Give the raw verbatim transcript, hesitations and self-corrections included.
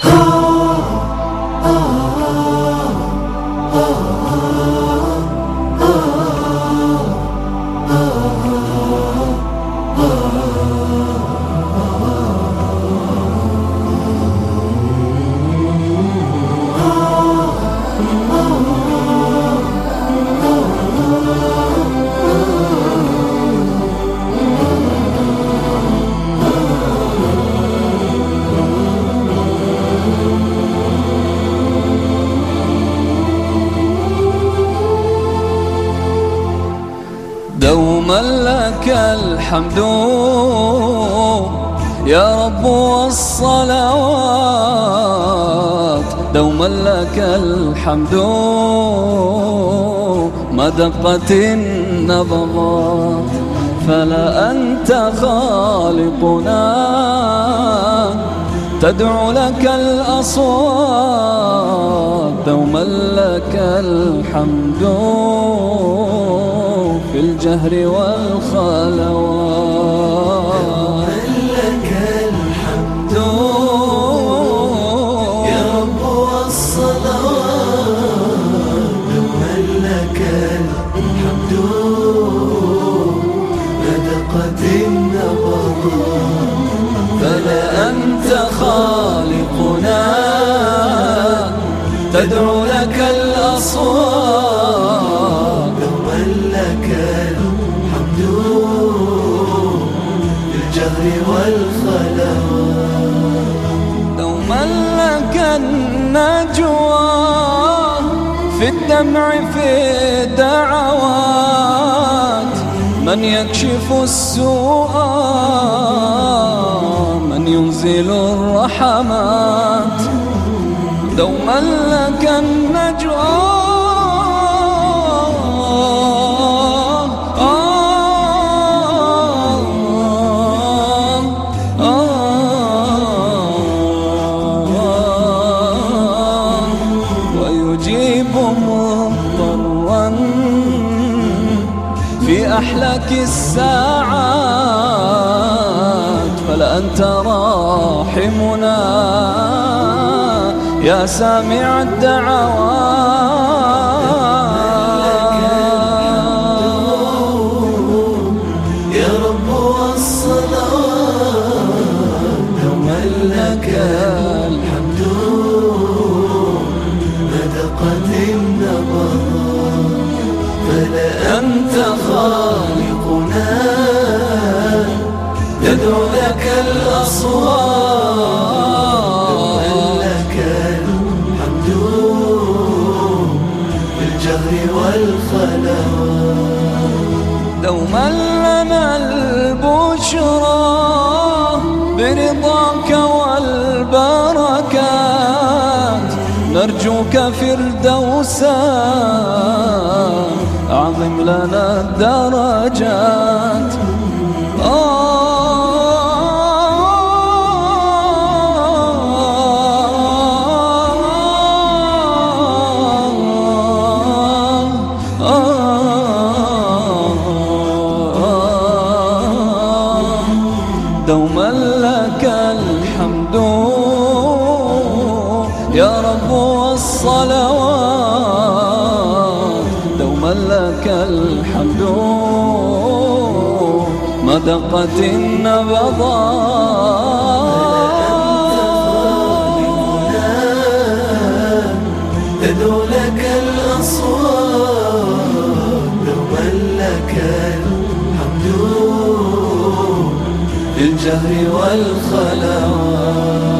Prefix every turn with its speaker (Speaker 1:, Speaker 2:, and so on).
Speaker 1: دوما لك الحمد يا رب والصلوات، دوما لك الحمد ما دقت النبضات، فلا أنت خالقنا تدعو لك الأصوات، دوما لك الحمد في الجهر والخلوات.
Speaker 2: لك الحمد يا رب والصلوات، دوما لك الحمد ما دقت النبضات،
Speaker 1: فلا أنت خالقنا تدعو لك الأصوات،
Speaker 2: دوما لك الحمد بالجهر والخلوات،
Speaker 1: دوما لك النجوى في الدمع في الدعوات، من يكشف السوء من ينزل الرحمات، دوما لك النجوى ويجيب مضطرا في أحلك الساعات، فلا أنت راحمنا يا سامع الدعوات.
Speaker 2: يا رب والصلوات، دوما لك الحمد ما دقت النبضات، فلا أنت خالقنا تدعو لك الأصوات، بالجهر والخلوات،
Speaker 1: دوما لنا البشرى برضاك والبركات، نرجوك فردوسا أعظم لنا الدرجات. دوما لك الحمد يا رب والصلوات، دوما لك الحمد ما دقت النبضات،
Speaker 2: تدعو لك الأصوات، دوما لك الحمد بالجهر والخلوات.